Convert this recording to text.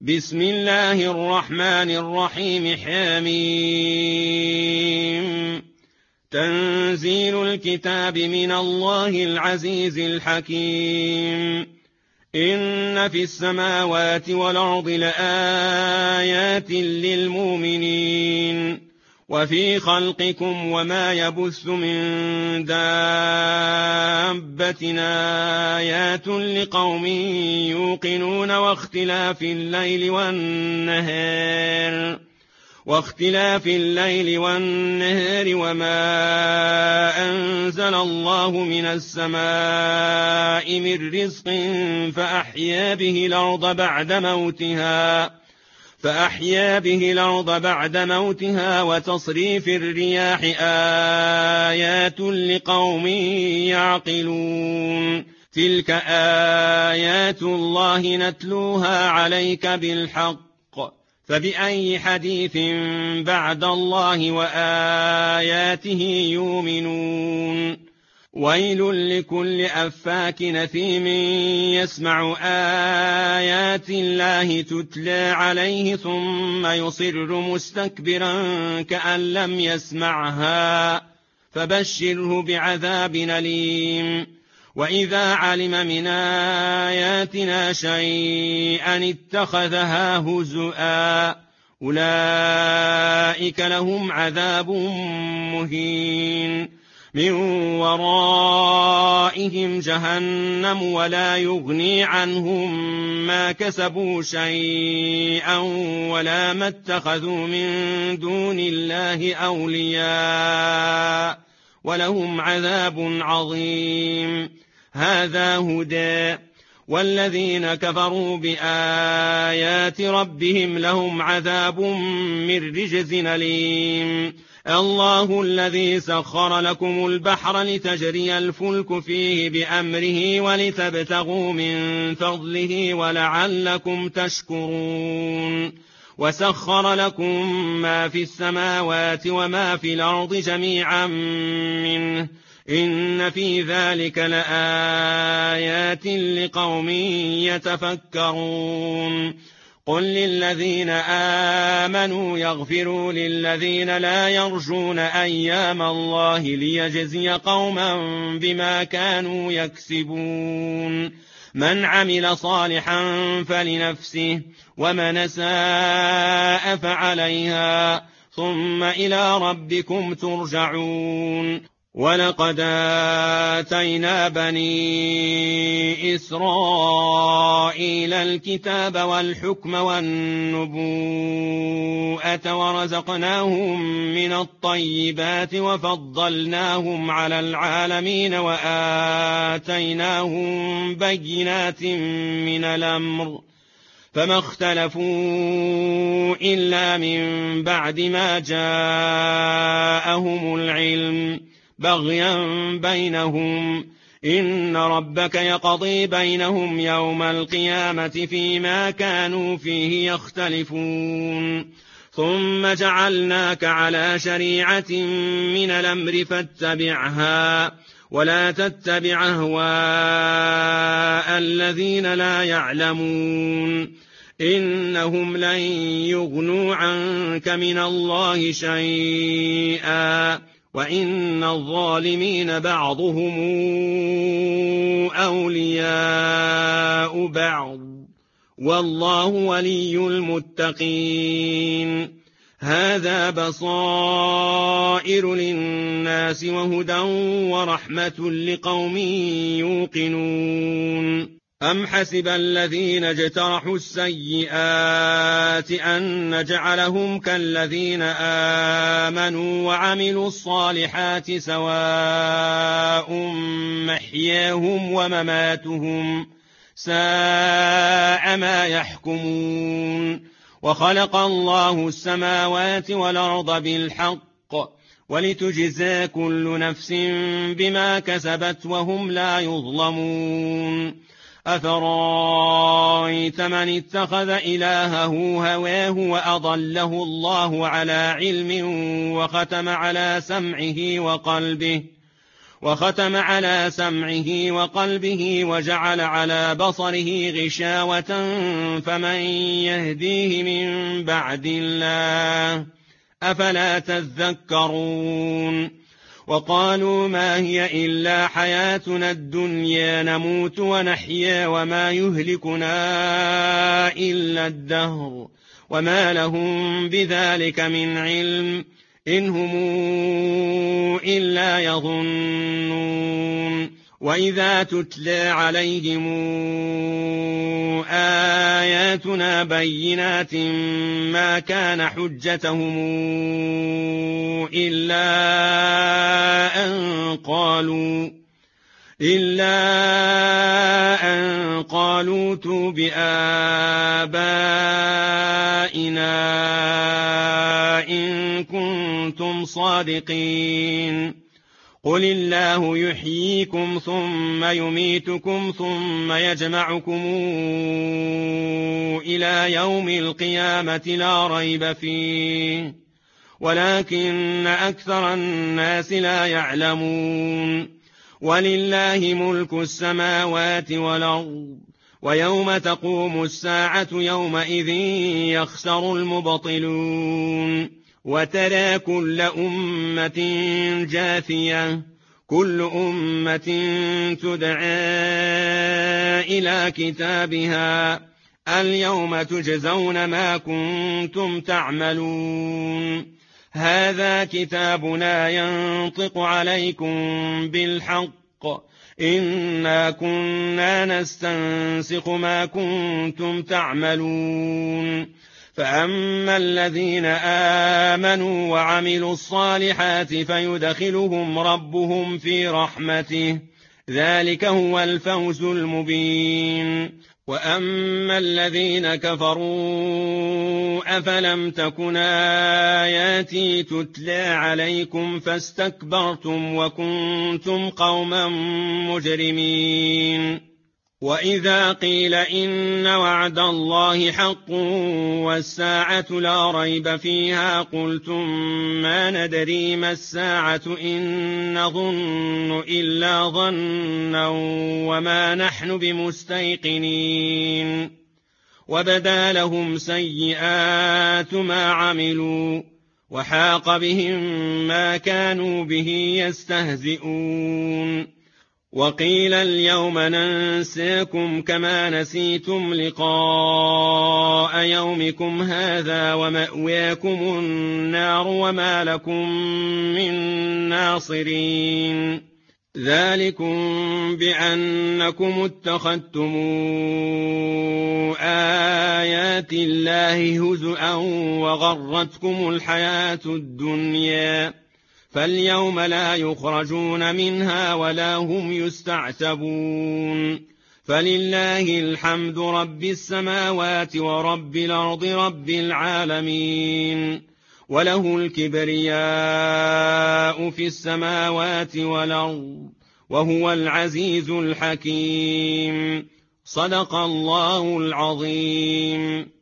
بسم الله الرحمن الرحيم. حميم. تنزيل الكتاب من الله العزيز الحكيم. إن في السماوات والأرض لآيات للمؤمنين وفي خلقكم وما يبث من دابة آيات لقوم يوقنون واختلاف الليل والنهار وما أنزل الله من السماء من رزق فأحيا به الأرض بعد موتها وتصريف الرياح آيات لقوم يعقلون. تلك آيات الله نتلوها عليك بالحق، فبأي حديث بعد الله وآياته يؤمنون. ويل لكل أفاك نثيم يسمع آيات الله تتلى عليه ثم يصر مستكبرا كأن لم يسمعها، فبشره بعذاب أليم. وإذا علم من آياتنا شيئا اتخذها هزؤا، أولئك لهم عذاب مهين. من ورائهم جهنم ولا يغني عنهم ما كسبوا شيئا ولا ما اتخذوا من دون الله أولياء ولهم عذاب عظيم. هذا هدى، والذين كفروا بآيات ربهم لهم عذاب من رجز أليم. الله الذي سخر لكم البحر لتجري الفلك فيه بأمره ولتبتغوا من فضله ولعلكم تشكرون. وسخر لكم ما في السماوات وما في الأرض جميعا منه، إن في ذلك لآيات لقوم يتفكرون. قل للذين آمنوا يغفروا للذين لا يرجون أيام الله ليجزي قوما بما كانوا يكسبون. من عمل صالحا فلنفسه ومن أساء فعليها، ثم إلى ربكم ترجعون. ولقد آتينا بني إسرائيل الكتاب والحكم والنبوءة ورزقناهم من الطيبات وفضلناهم على العالمين وآتيناهم بينات من الأمر، فما اختلفوا إلا من بعد ما جاءهم العلم بغيا بينهم. إن ربك يقضي بينهم يوم القيامة فيما كانوا فيه يختلفون. ثم جعلناك على شريعة من الأمر فاتبعها ولا تتبع أهواء الذين لا يعلمون، إنهم لن يغنوا عنك من الله شيئا، وإن الظالمين بعضهم أولياء بعض، والله ولي المتقين. هذا بصائر للناس وهدى ورحمة لقوم يوقنون. أم حسب الذين اجترحوا السيئات أن نجعلهم كالذين آمنوا وعملوا الصالحات سواء محياهم ومماتهم ساء ما يحكمون. وخلق الله السماوات والأرض بالحق ولتجزى كل نفس بما كسبت وهم لا يظلمون. أفرأيت من اتخذ إلهه هواه وأضله الله على علم وختم على سمعه وقلبه وختم على سمعه وقلبه وجعل على بصره غشاوة فمن يهديه من بعد الله أفلا تذكرون وقالوا ما هي إلا حياتنا الدنيا نموت ونحيا وما يهلكنا إلا الدهر وما لهم بذلك من علم إن هم إلا يظنون وإذا تتلى عليهم آياتنا بينات ما كان حجتهم إلا أن قالوا ائتوا بآبائنا إن كنتم صادقين قل الله يحييكم ثم يميتكم ثم يجمعكم إلى يوم القيامة لا ريب فيه ولكن أكثر الناس لا يعلمون ولله ملك السماوات والأرض ويوم تقوم الساعة يومئذ يخسر المبطلون وترى كل أمة جاثية كل أمة تدعى إلى كتابها اليوم تجزون ما كنتم تعملون هذا كتابنا ينطق عليكم بالحق إنا كنا نستنسخ ما كنتم تعملون فأما الذين آمنوا وعملوا الصالحات فيدخلهم ربهم في رحمته ذلك هو الفوز المبين وأما الذين كفروا أفلم تكن آياتي تتلى عليكم فاستكبرتم وكنتم قوما مجرمين وإذا قيل إن وعد الله حق والساعة لا ريب فيها قلتم ما ندري ما الساعة إن نظن إلا ظنا وما نحن بمستيقنين وبدا لهم سيئات ما عملوا وحاق بهم ما كانوا به يستهزئون وقيل اليوم ننساكم كما نسيتم لقاء يومكم هذا ومأواكم النار وما لكم من ناصرين ذلكم بأنكم اتخذتم آيات الله هزؤا وغرتكم الحياة الدنيا فاليوم لا يخرجون منها ولا هم يستعتبون فلله الحمد رب السماوات ورب الأرض رب العالمين وله الكبرياء في السماوات والأرض وهو العزيز الحكيم صدق الله العظيم.